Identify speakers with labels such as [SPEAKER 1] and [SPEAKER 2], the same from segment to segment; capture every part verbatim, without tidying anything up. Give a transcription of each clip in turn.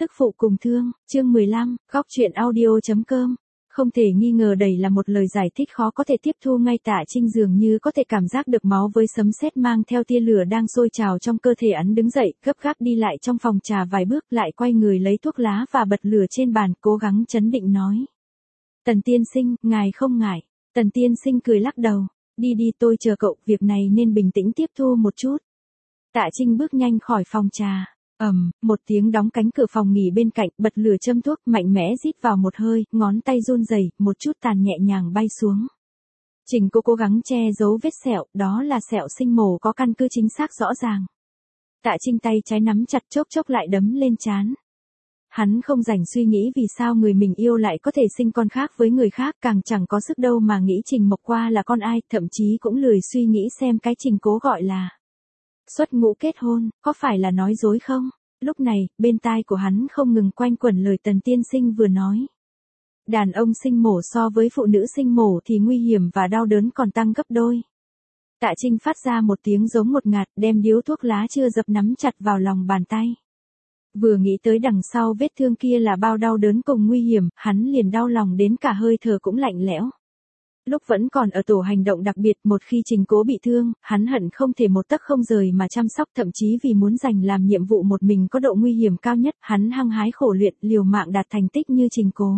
[SPEAKER 1] Tức phụ cùng thương, chương mười lăm, góc chuyện audio.com. Không thể nghi ngờ đây là một lời giải thích khó có thể tiếp thu ngay Tạ Trinh dường như có thể cảm giác được máu với sấm sét mang theo tia lửa đang sôi trào trong cơ thể hắn đứng dậy, gấp gáp đi lại trong phòng trà vài bước lại quay người lấy thuốc lá và bật lửa trên bàn cố gắng chấn định nói. Tần tiên sinh, ngài không ngại. Tần tiên sinh cười lắc đầu. Đi đi tôi chờ cậu, việc này nên bình tĩnh tiếp thu một chút. Tạ Trinh bước nhanh khỏi phòng trà. Ầm, um, một tiếng đóng cánh cửa phòng nghỉ bên cạnh, bật lửa châm thuốc, mạnh mẽ rít vào một hơi, ngón tay run rẩy, một chút tàn nhẹ nhàng bay xuống. Trình cô cố gắng che giấu vết sẹo, đó là sẹo sinh mổ có căn cứ chính xác rõ ràng. Tạ Trinh tay trái nắm chặt chốc chốc lại đấm lên trán. Hắn không rảnh suy nghĩ vì sao người mình yêu lại có thể sinh con khác với người khác, càng chẳng có sức đâu mà nghĩ Trình Mộc Qua là con ai, thậm chí cũng lười suy nghĩ xem cái Trình Cố gọi là xuất ngũ kết hôn, có phải là nói dối không? Lúc này, bên tai của hắn không ngừng quanh quẩn lời Tần tiên sinh vừa nói. Đàn ông sinh mổ so với phụ nữ sinh mổ thì nguy hiểm và đau đớn còn tăng gấp đôi. Tạ Trinh phát ra một tiếng giống ngột ngạt, đem điếu thuốc lá chưa dập nắm chặt vào lòng bàn tay. Vừa nghĩ tới đằng sau vết thương kia là bao đau đớn cùng nguy hiểm, hắn liền đau lòng đến cả hơi thở cũng lạnh lẽo. Lúc vẫn còn ở tổ hành động đặc biệt, một khi Trình Cố bị thương, hắn hận không thể một tấc không rời mà chăm sóc, thậm chí vì muốn giành làm nhiệm vụ một mình có độ nguy hiểm cao nhất, hắn hăng hái khổ luyện, liều mạng đạt thành tích như Trình Cố.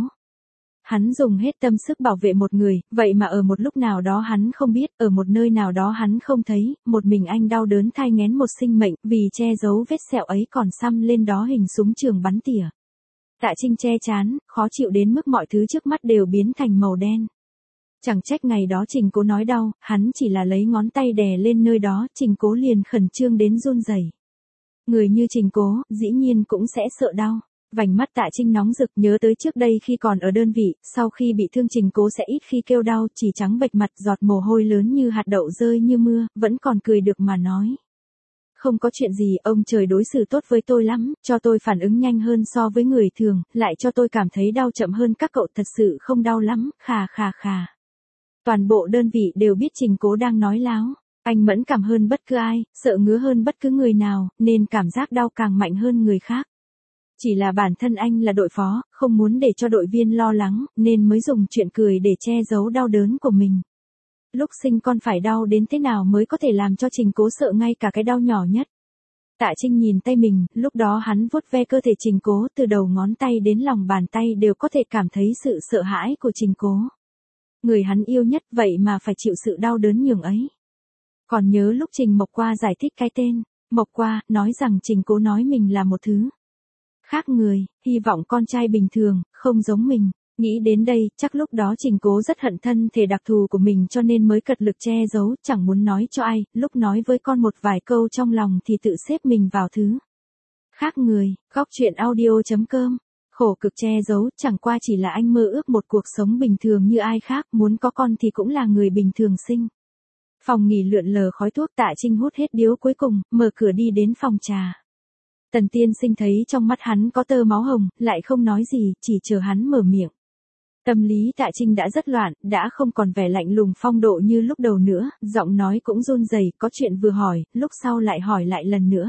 [SPEAKER 1] Hắn dùng hết tâm sức bảo vệ một người, vậy mà ở một lúc nào đó hắn không biết, ở một nơi nào đó hắn không thấy, một mình anh đau đớn thai nghén một sinh mệnh, vì che giấu vết sẹo ấy còn xăm lên đó hình súng trường bắn tỉa. Tạ Trinh che chán, khó chịu đến mức mọi thứ trước mắt đều biến thành màu đen. Chẳng trách ngày đó Trình Cố nói đau, hắn chỉ là lấy ngón tay đè lên nơi đó, Trình Cố liền khẩn trương đến run rẩy. Người như Trình Cố, dĩ nhiên cũng sẽ sợ đau. Vành mắt Tạ Trinh nóng rực, nhớ tới trước đây khi còn ở đơn vị, sau khi bị thương Trình Cố sẽ ít khi kêu đau, chỉ trắng bệch mặt, giọt mồ hôi lớn như hạt đậu rơi như mưa, vẫn còn cười được mà nói. Không có chuyện gì, ông trời đối xử tốt với tôi lắm, cho tôi phản ứng nhanh hơn so với người thường, lại cho tôi cảm thấy đau chậm hơn các cậu, thật sự không đau lắm, khà khà khà. Toàn bộ đơn vị đều biết Trình Cố đang nói láo. Anh mẫn cảm hơn bất cứ ai, sợ ngứa hơn bất cứ người nào, nên cảm giác đau càng mạnh hơn người khác. Chỉ là bản thân anh là đội phó, không muốn để cho đội viên lo lắng, nên mới dùng chuyện cười để che giấu đau đớn của mình. Lúc sinh con phải đau đến thế nào mới có thể làm cho Trình Cố sợ ngay cả cái đau nhỏ nhất. Tạ Trinh nhìn tay mình, lúc đó hắn vuốt ve cơ thể Trình Cố, từ đầu ngón tay đến lòng bàn tay đều có thể cảm thấy sự sợ hãi của Trình Cố. Người hắn yêu nhất vậy mà phải chịu sự đau đớn nhường ấy. Còn nhớ lúc Trình Mộc Qua giải thích cái tên, Mộc Qua, nói rằng Trình Cố nói mình là một thứ khác người, hy vọng con trai bình thường, không giống mình. Nghĩ đến đây, chắc lúc đó Trình Cố rất hận thân thể đặc thù của mình cho nên mới cật lực che giấu, chẳng muốn nói cho ai, lúc nói với con một vài câu trong lòng thì tự xếp mình vào thứ khác người. Góc chuyện audio.com. Khổ cực che giấu, chẳng qua chỉ là anh mơ ước một cuộc sống bình thường như ai khác, muốn có con thì cũng là người bình thường sinh. Phòng nghỉ lượn lờ khói thuốc, Tạ Trinh hút hết điếu cuối cùng, mở cửa đi đến phòng trà. Tần tiên sinh thấy trong mắt hắn có tơ máu hồng, lại không nói gì, chỉ chờ hắn mở miệng. Tâm lý Tạ Trinh đã rất loạn, đã không còn vẻ lạnh lùng phong độ như lúc đầu nữa, giọng nói cũng run rẩy, có chuyện vừa hỏi, lúc sau lại hỏi lại lần nữa.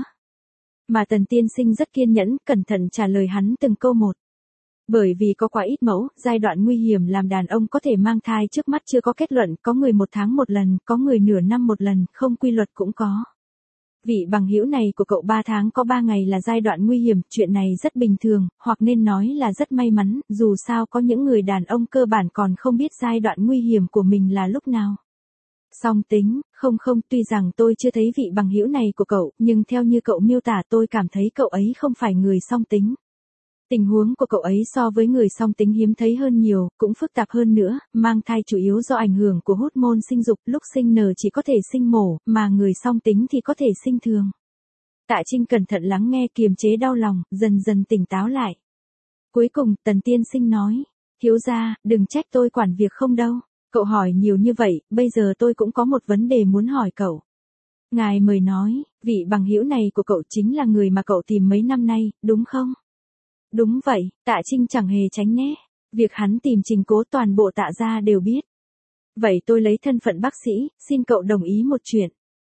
[SPEAKER 1] Mà Tần tiên sinh rất kiên nhẫn, cẩn thận trả lời hắn từng câu một. Bởi vì có quá ít mẫu, giai đoạn nguy hiểm làm đàn ông có thể mang thai trước mắt chưa có kết luận, có người một tháng một lần, có người nửa năm một lần, không quy luật cũng có. Vị bằng hữu này của cậu ba tháng có ba ngày là giai đoạn nguy hiểm, chuyện này rất bình thường, hoặc nên nói là rất may mắn, dù sao có những người đàn ông cơ bản còn không biết giai đoạn nguy hiểm của mình là lúc nào. Song tính, không không, tuy rằng tôi chưa thấy vị bằng hữu này của cậu, nhưng theo như cậu miêu tả tôi cảm thấy cậu ấy không phải người song tính. Tình huống của cậu ấy so với người song tính hiếm thấy hơn nhiều, cũng phức tạp hơn nữa, mang thai chủ yếu do ảnh hưởng của hormone sinh dục, lúc sinh nở chỉ có thể sinh mổ, mà người song tính thì có thể sinh thường. Tạ Trinh cẩn thận lắng nghe, kiềm chế đau lòng, dần dần tỉnh táo lại. Cuối cùng, Tần tiên sinh nói, thiếu gia, đừng trách tôi quản việc không đâu, cậu hỏi nhiều như vậy, bây giờ tôi cũng có một vấn đề muốn hỏi cậu. Ngài mời nói, vị bằng hữu này của cậu chính là người mà cậu tìm mấy năm nay, đúng không? Đúng vậy, Tạ Trinh chẳng hề tránh né. Việc hắn tìm Trình Cố toàn bộ Tạ gia đều biết. Vậy tôi lấy thân phận bác sĩ, xin cậu đồng ý một chuyện.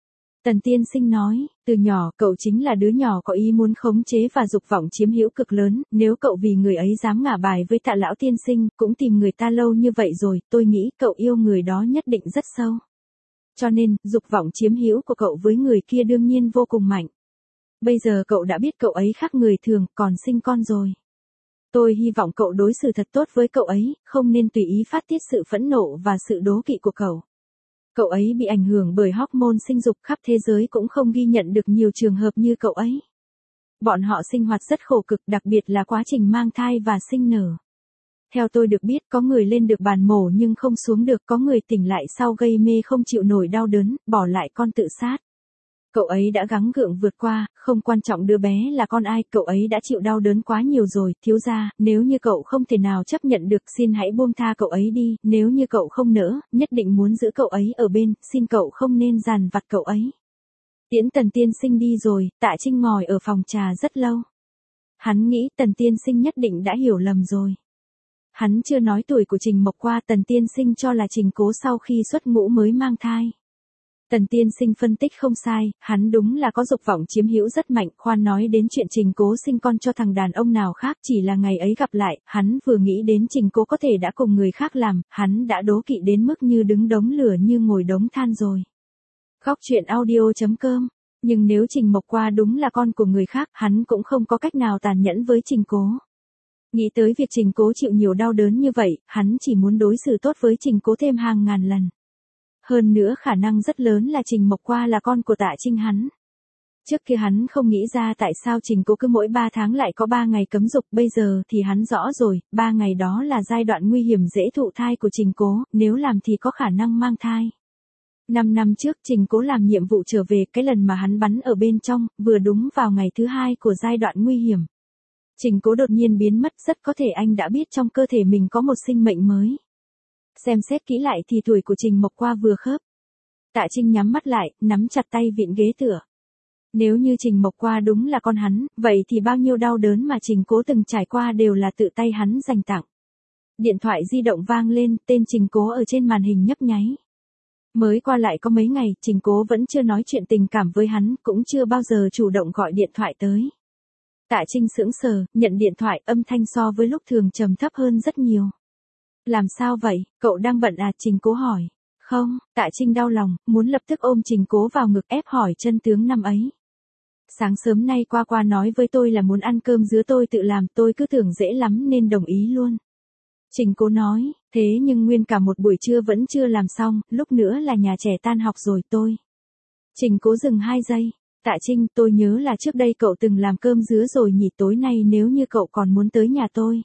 [SPEAKER 1] Tần tiên sinh nói, từ nhỏ cậu chính là đứa nhỏ có ý muốn khống chế và dục vọng chiếm hữu cực lớn, nếu cậu vì người ấy dám ngả bài với Tạ lão tiên sinh, cũng tìm người ta lâu như vậy rồi, tôi nghĩ cậu yêu người đó nhất định rất sâu. Cho nên, dục vọng chiếm hữu của cậu với người kia đương nhiên vô cùng mạnh. Bây giờ cậu đã biết cậu ấy khác người thường, còn sinh con rồi. Tôi hy vọng cậu đối xử thật tốt với cậu ấy, không nên tùy ý phát tiết sự phẫn nộ và sự đố kỵ của cậu. Cậu ấy bị ảnh hưởng bởi hormone sinh dục, khắp thế giới cũng không ghi nhận được nhiều trường hợp như cậu ấy. Bọn họ sinh hoạt rất khổ cực, đặc biệt là quá trình mang thai và sinh nở. Theo tôi được biết, có người lên được bàn mổ nhưng không xuống được, có người tỉnh lại sau gây mê không chịu nổi đau đớn, bỏ lại con tự sát. Cậu ấy đã gắng gượng vượt qua, không quan trọng đứa bé là con ai, cậu ấy đã chịu đau đớn quá nhiều rồi, thiếu gia, nếu như cậu không thể nào chấp nhận được, xin hãy buông tha cậu ấy đi, nếu như cậu không nỡ, nhất định muốn giữ cậu ấy ở bên, xin cậu không nên dằn vặt cậu ấy. Tiễn Tần tiên sinh đi rồi, Tạ Trinh ngồi ở phòng trà rất lâu. Hắn nghĩ Tần tiên sinh nhất định đã hiểu lầm rồi. Hắn chưa nói tuổi của Trình Mộc qua, Tần tiên sinh cho là Trình Cố sau khi xuất ngũ mới mang thai. Tần tiên sinh phân tích không sai, hắn đúng là có dục vọng chiếm hữu rất mạnh, khoan nói đến chuyện Trình Cố sinh con cho thằng đàn ông nào khác, chỉ là ngày ấy gặp lại, hắn vừa nghĩ đến Trình Cố có thể đã cùng người khác làm, hắn đã đố kỵ đến mức như đứng đống lửa như ngồi đống than rồi. Góc truyện audio chấm com. Nhưng nếu Trình Mộc qua đúng là con của người khác, hắn cũng không có cách nào tàn nhẫn với Trình Cố. Nghĩ tới việc Trình Cố chịu nhiều đau đớn như vậy, hắn chỉ muốn đối xử tốt với Trình Cố thêm hàng ngàn lần. Hơn nữa khả năng rất lớn là Trình Mộc qua là con của Tạ Trinh hắn. Trước kia hắn không nghĩ ra tại sao Trình Cố cứ mỗi ba tháng lại có ba ngày cấm dục, bây giờ thì hắn rõ rồi, ba ngày đó là giai đoạn nguy hiểm dễ thụ thai của Trình Cố, nếu làm thì có khả năng mang thai. Năm năm trước Trình Cố làm nhiệm vụ trở về, cái lần mà hắn bắn ở bên trong, vừa đúng vào ngày thứ hai của giai đoạn nguy hiểm. Trình Cố đột nhiên biến mất, rất có thể anh đã biết trong cơ thể mình có một sinh mệnh mới. Xem xét kỹ lại thì tuổi của Trình Mộc qua vừa khớp. Tạ Trinh nhắm mắt lại, nắm chặt tay vịn ghế tựa. Nếu như Trình Mộc qua đúng là con hắn, vậy thì bao nhiêu đau đớn mà Trình Cố từng trải qua đều là tự tay hắn dành tặng. Điện thoại di động vang lên, tên Trình Cố ở trên màn hình nhấp nháy. Mới qua lại có mấy ngày, Trình Cố vẫn chưa nói chuyện tình cảm với hắn, cũng chưa bao giờ chủ động gọi điện thoại tới. Tạ Trinh sững sờ, nhận điện thoại, âm thanh so với lúc thường trầm thấp hơn rất nhiều. Làm sao vậy, cậu đang bận à? Trình Cố hỏi. Không, Tạ Trinh đau lòng, muốn lập tức ôm Trình Cố vào ngực ép hỏi chân tướng năm ấy. Sáng sớm nay qua qua nói với tôi là muốn ăn cơm dứa tôi tự làm, tôi cứ tưởng dễ lắm nên đồng ý luôn. Trình Cố nói, thế nhưng nguyên cả một buổi trưa vẫn chưa làm xong, lúc nữa là nhà trẻ tan học rồi tôi. Trình Cố dừng hai giây. Tạ Trinh, tôi nhớ là trước đây cậu từng làm cơm dứa rồi nhỉ, tối nay nếu như cậu còn muốn tới nhà tôi.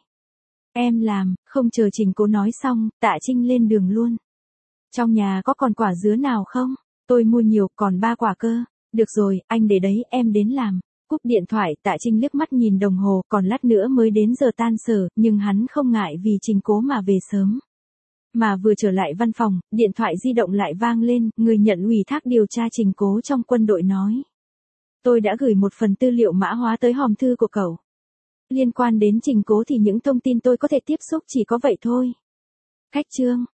[SPEAKER 1] Em làm, không chờ Trình Cố nói xong, Tạ Trinh lên đường luôn. Trong nhà có còn quả dứa nào không? Tôi mua nhiều, còn ba quả cơ. Được rồi, anh để đấy, em đến làm. Cúp điện thoại, Tạ Trinh liếc mắt nhìn đồng hồ, còn lát nữa mới đến giờ tan sở, nhưng hắn không ngại vì Trình Cố mà về sớm. Mà vừa trở lại văn phòng, điện thoại di động lại vang lên, người nhận ủy thác điều tra Trình Cố trong quân đội nói. Tôi đã gửi một phần tư liệu mã hóa tới hòm thư của cậu. Liên quan đến Trình Cố thì những thông tin tôi có thể tiếp xúc chỉ có vậy thôi. Khách chương.